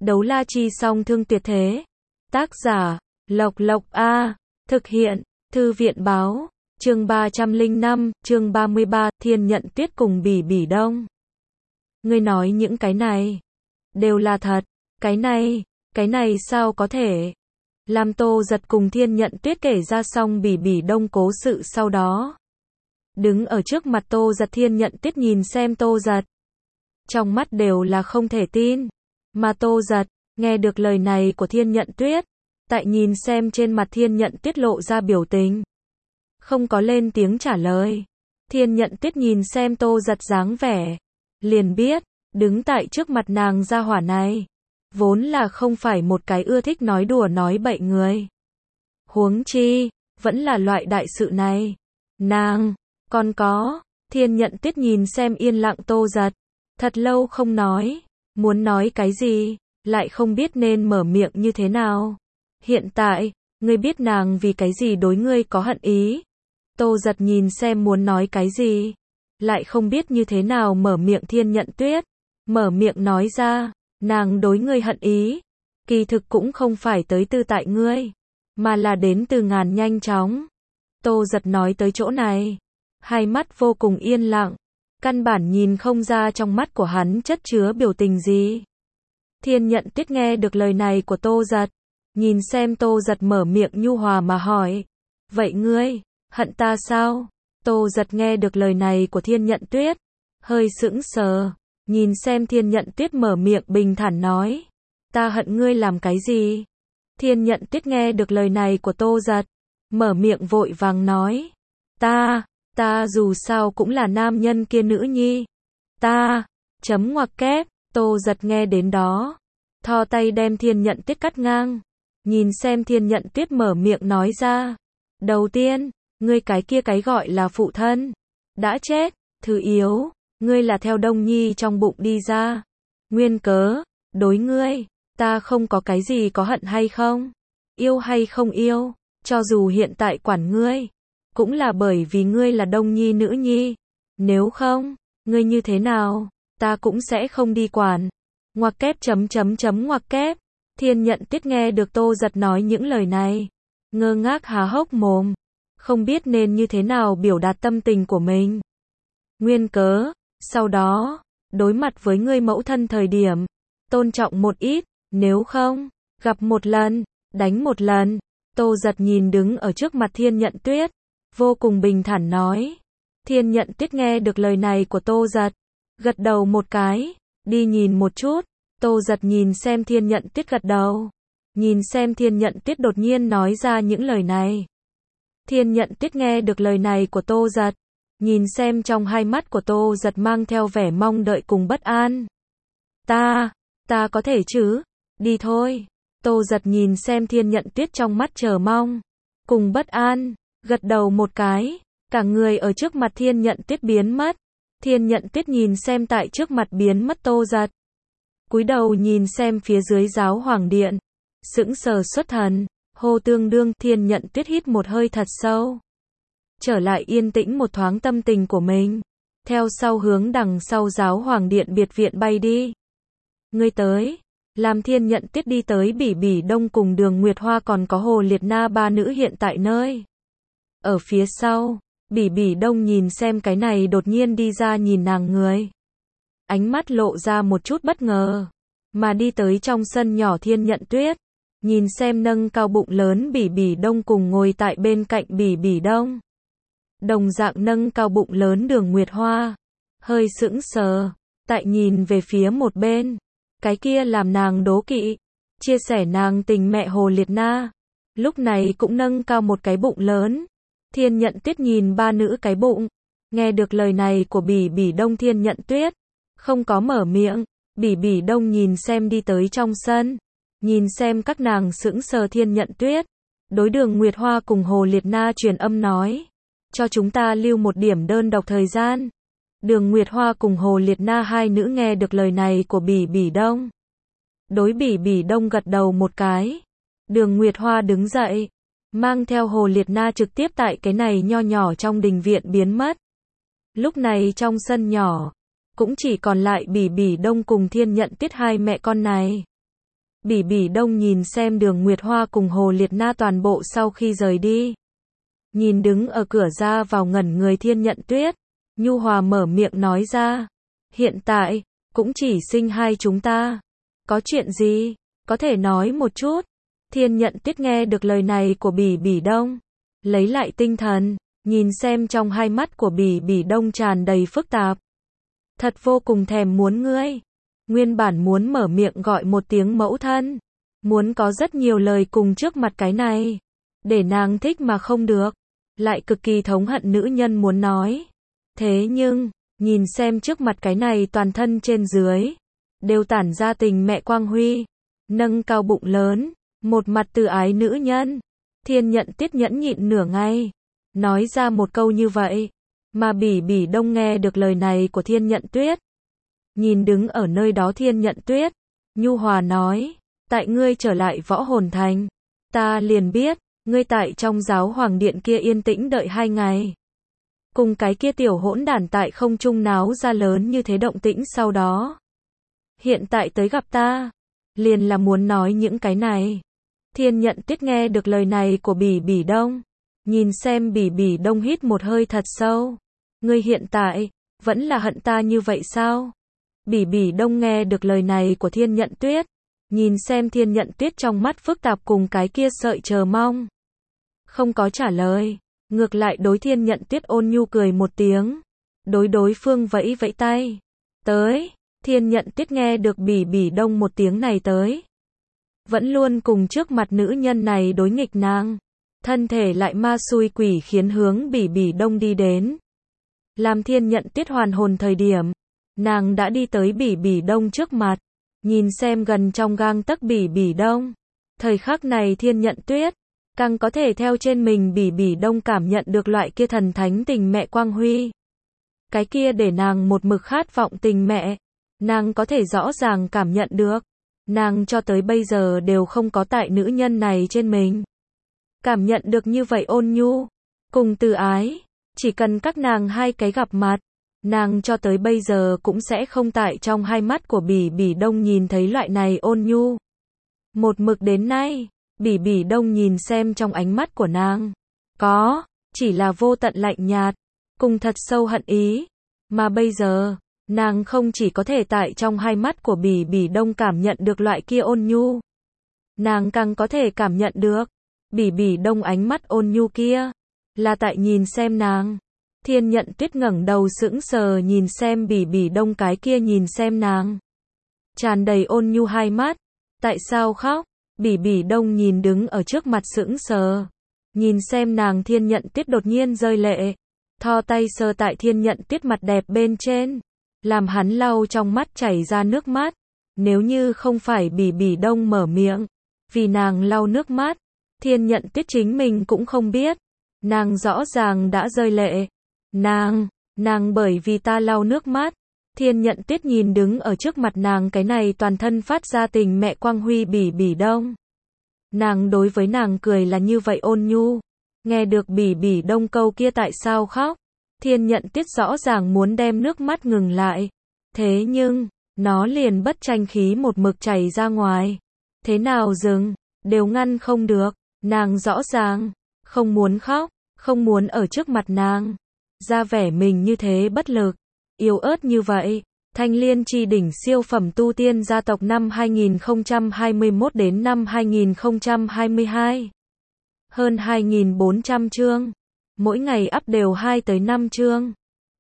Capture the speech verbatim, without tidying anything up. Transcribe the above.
Đấu la chi song thương tuyệt thế. Tác giả, Lộc Lộc A. Thực hiện, Thư viện báo. Chương ba trăm lẻ năm, chương ba mươi ba, Thiên Nhận Tuyết cùng Bỉ Bỉ Đông. Ngươi nói những cái này đều là thật. Cái này, cái này sao có thể? Lam Tô Giật cùng Thiên Nhận Tuyết kể ra xong Bỉ Bỉ Đông cố sự sau đó. Đứng ở trước mặt Tô Giật, Thiên Nhận Tuyết nhìn xem Tô Giật. Trong mắt đều là không thể tin. Mà Tô Giật, nghe được lời này của Thiên Nhận Tuyết, tại nhìn xem trên mặt Thiên Nhận Tuyết lộ ra biểu tình. Không có lên tiếng trả lời. Thiên Nhận Tuyết nhìn xem Tô Giật dáng vẻ, liền biết, đứng tại trước mặt nàng gia hỏa này, vốn là không phải một cái ưa thích nói đùa nói bậy người. Huống chi, vẫn là loại đại sự này. Nàng, còn có, Thiên Nhận Tuyết nhìn xem yên lặng Tô Giật, thật lâu không nói, muốn nói cái gì, lại không biết nên mở miệng như thế nào. Hiện tại, ngươi biết nàng vì cái gì đối ngươi có hận ý. Tô Giật nhìn xem muốn nói cái gì, lại không biết như thế nào mở miệng. Thiên Nhận Tuyết mở miệng nói ra, nàng đối ngươi hận ý, kỳ thực cũng không phải tới từ tại ngươi, mà là đến từ ngàn nhanh chóng. Tô Giật nói tới chỗ này, hai mắt vô cùng yên lặng, căn bản nhìn không ra trong mắt của hắn chất chứa biểu tình gì. Thiên Nhận Tuyết nghe được lời này của Tô Giật, nhìn xem Tô Giật mở miệng nhu hòa mà hỏi, vậy ngươi hận ta sao? Tô Giật nghe được lời này của Thiên Nhận Tuyết, hơi sững sờ, nhìn xem Thiên Nhận Tuyết mở miệng bình thản nói, ta hận ngươi làm cái gì? Thiên Nhận Tuyết nghe được lời này của Tô Giật, mở miệng vội vàng nói, ta, ta dù sao cũng là nam nhân kia nữ nhi. Ta, chấm ngoặc kép. Tô Giật nghe đến đó, thò tay đem Thiên Nhận Tuyết cắt ngang, nhìn xem Thiên Nhận Tuyết mở miệng nói ra, đầu tiên, ngươi cái kia cái gọi là phụ thân đã chết. Thứ yếu, ngươi là theo Đông Nhi trong bụng đi ra. Nguyên cớ, đối ngươi, ta không có cái gì có hận hay không, yêu hay không yêu, cho dù hiện tại quản ngươi, cũng là bởi vì ngươi là Đông Nhi nữ nhi. Nếu không, ngươi như thế nào, ta cũng sẽ không đi quản. Ngoặc kép chấm chấm chấm ngoặc kép. Thiên Nhận Tuyết nghe được Tô Giật nói những lời này, ngơ ngác há hốc mồm, không biết nên như thế nào biểu đạt tâm tình của mình. Nguyên cớ, sau đó, đối mặt với ngươi mẫu thân thời điểm, tôn trọng một ít, nếu không, gặp một lần, đánh một lần. Tô Giật nhìn đứng ở trước mặt Thiên Nhận Tuyết, vô cùng bình thản nói. Thiên Nhận Tuyết nghe được lời này của Tô Giật, gật đầu một cái, đi nhìn một chút. Tô Giật nhìn xem Thiên Nhận Tuyết gật đầu, nhìn xem Thiên Nhận Tuyết đột nhiên nói ra những lời này. Thiên Nhận Tuyết nghe được lời này của Tô Giật, nhìn xem trong hai mắt của Tô Giật mang theo vẻ mong đợi cùng bất an. Ta, ta có thể chứ, đi thôi. Tô Giật nhìn xem Thiên Nhận Tuyết trong mắt chờ mong, cùng bất an, gật đầu một cái, cả người ở trước mặt Thiên Nhận Tuyết biến mất. Thiên Nhận Tuyết nhìn xem tại trước mặt biến mất Tô Giật, cúi đầu nhìn xem phía dưới giáo hoàng điện, sững sờ xuất thần, hô tương đương. Thiên Nhận Tuyết hít một hơi thật sâu, trở lại yên tĩnh một thoáng tâm tình của mình, theo sau hướng đằng sau giáo hoàng điện biệt viện bay đi. Ngươi tới, làm Thiên Nhận Tuyết đi tới Bỉ Bỉ Đông cùng Đường Nguyệt Hoa còn có Hồ Liệt Na ba nữ hiện tại nơi. Ở phía sau, Bỉ Bỉ Đông nhìn xem cái này đột nhiên đi ra nhìn nàng người, ánh mắt lộ ra một chút bất ngờ, mà đi tới trong sân nhỏ Thiên Nhận Tuyết, nhìn xem nâng cao bụng lớn Bỉ Bỉ Đông cùng ngồi tại bên cạnh Bỉ Bỉ Đông, đồng dạng nâng cao bụng lớn Đường Nguyệt Hoa, hơi sững sờ, tại nhìn về phía một bên, cái kia làm nàng đố kỵ, chia sẻ nàng tình mẹ Hồ Liệt Na, lúc này cũng nâng cao một cái bụng lớn. Thiên Nhận Tuyết nhìn ba nữ cái bụng, nghe được lời này của Bỉ Bỉ Đông, Thiên Nhận Tuyết không có mở miệng. Bỉ Bỉ Đông nhìn xem đi tới trong sân, nhìn xem các nàng sững sờ Thiên Nhận Tuyết, đối Đường Nguyệt Hoa cùng Hồ Liệt Na truyền âm nói, cho chúng ta lưu một điểm đơn độc thời gian. Đường Nguyệt Hoa cùng Hồ Liệt Na hai nữ nghe được lời này của Bỉ Bỉ Đông, đối Bỉ Bỉ Đông gật đầu một cái. Đường Nguyệt Hoa đứng dậy, mang theo Hồ Liệt Na trực tiếp tại cái này nho nhỏ trong đình viện biến mất. Lúc này trong sân nhỏ, cũng chỉ còn lại Bỉ Bỉ Đông cùng Thiên Nhận Tuyết hai mẹ con này. Bỉ Bỉ Đông nhìn xem Đường Nguyệt Hoa cùng Hồ Liệt Na toàn bộ sau khi rời đi. Nhìn đứng ở cửa ra vào ngẩn người Thiên Nhận Tuyết, nhu hòa mở miệng nói ra. Hiện tại, cũng chỉ sinh hai chúng ta. Có chuyện gì? Có thể nói một chút. Thiên Nhận Tuyết nghe được lời này của Bỉ Bỉ Đông. Lấy lại tinh thần, nhìn xem trong hai mắt của Bỉ Bỉ Đông tràn đầy phức tạp. Thật vô cùng thèm muốn ngươi. Nguyên bản muốn mở miệng gọi một tiếng mẫu thân. Muốn có rất nhiều lời cùng trước mặt cái này. Để nàng thích mà không được. Lại cực kỳ thống hận nữ nhân muốn nói. Thế nhưng, nhìn xem trước mặt cái này toàn thân trên dưới. Đều tản ra tình mẹ quang huy. Nâng cao bụng lớn. Một mặt từ ái nữ nhân. Thiên Nhận Tuyết nhẫn nhịn nửa ngày. Nói ra một câu như vậy. Mà Bỉ Bỉ Đông nghe được lời này của Thiên Nhận Tuyết. Nhìn đứng ở nơi đó Thiên Nhận Tuyết. Nhu hòa nói. Tại ngươi trở lại Võ Hồn Thành. Ta liền biết. Ngươi tại trong giáo hoàng điện kia yên tĩnh đợi hai ngày. Cùng cái kia tiểu hỗn đản tại không trung náo ra lớn như thế động tĩnh sau đó. Hiện tại tới gặp ta. Liền là muốn nói những cái này. Thiên Nhận Tuyết nghe được lời này của Bỉ Bỉ Đông. Nhìn xem Bỉ Bỉ Đông hít một hơi thật sâu. Ngươi hiện tại, vẫn là hận ta như vậy sao? Bỉ Bỉ Đông nghe được lời này của Thiên Nhận Tuyết. Nhìn xem Thiên Nhận Tuyết trong mắt phức tạp cùng cái kia sợi chờ mong. Không có trả lời. Ngược lại đối Thiên Nhận Tuyết ôn nhu cười một tiếng. Đối đối phương vẫy vẫy tay. Tới. Thiên Nhận Tuyết nghe được Bỉ Bỉ Đông một tiếng này tới. Vẫn luôn cùng trước mặt nữ nhân này đối nghịch nàng. Thân thể lại ma xui quỷ khiến hướng Bỉ Bỉ Đông đi đến. Làm Thiên Nhận Tuyết hoàn hồn thời điểm. Nàng đã đi tới Bỉ Bỉ Đông trước mặt. Nhìn xem gần trong gang tấc Bỉ Bỉ Đông. Thời khắc này Thiên Nhận Tuyết. Càng có thể theo trên mình Bỉ Bỉ Đông cảm nhận được loại kia thần thánh tình mẹ quang huy. Cái kia để nàng một mực khát vọng tình mẹ. Nàng có thể rõ ràng cảm nhận được. Nàng cho tới bây giờ đều không có tại nữ nhân này trên mình. Cảm nhận được như vậy ôn nhu. Cùng từ ái. Chỉ cần các nàng hai cái gặp mặt. Nàng cho tới bây giờ cũng sẽ không tại trong hai mắt của Bỉ Bỉ Đông nhìn thấy loại này ôn nhu. Một mực đến nay. Bỉ Bỉ Đông nhìn xem trong ánh mắt của nàng. Có. Chỉ là vô tận lạnh nhạt. Cùng thật sâu hận ý. Mà bây giờ. Nàng không chỉ có thể tại trong hai mắt của Bỉ Bỉ Đông cảm nhận được loại kia ôn nhu. Nàng càng có thể cảm nhận được. Bỉ Bỉ Đông ánh mắt ôn nhu kia. Là tại nhìn xem nàng. Thiên Nhận Tuyết ngẩng đầu sững sờ nhìn xem Bỉ Bỉ Đông cái kia nhìn xem nàng. Tràn đầy ôn nhu hai mắt. Tại sao khóc? Bỉ Bỉ Đông nhìn đứng ở trước mặt sững sờ. Nhìn xem nàng Thiên Nhận Tuyết đột nhiên rơi lệ. Thò tay sờ tại Thiên Nhận Tuyết mặt đẹp bên trên. Làm hắn lau trong mắt chảy ra nước mắt. Nếu như không phải Bỉ Bỉ Đông mở miệng. Vì nàng lau nước mắt. Thiên Nhận Tuyết chính mình cũng không biết. Nàng rõ ràng đã rơi lệ. Nàng, nàng bởi vì ta lau nước mắt. Thiên Nhận Tuyết nhìn đứng ở trước mặt nàng cái này toàn thân phát ra tình mẹ quang huy Bỉ Bỉ Đông. Nàng đối với nàng cười là như vậy ôn nhu. Nghe được Bỉ Bỉ Đông câu kia tại sao khóc. Thiên Nhận Tuyết rõ ràng muốn đem nước mắt ngừng lại. Thế nhưng, nó liền bất tranh khí một mực chảy ra ngoài. Thế nào dừng, đều ngăn không được. Nàng rõ ràng, không muốn khóc, không muốn ở trước mặt nàng. Ra vẻ mình như thế bất lực, yếu ớt như vậy. Thanh Liên Chi Đỉnh siêu phẩm tu tiên gia tộc năm hai nghìn không trăm hai mươi mốt đến năm hai nghìn không trăm hai mươi hai. Hơn hai nghìn bốn trăm chương. Mỗi ngày up đều hai tới năm chương.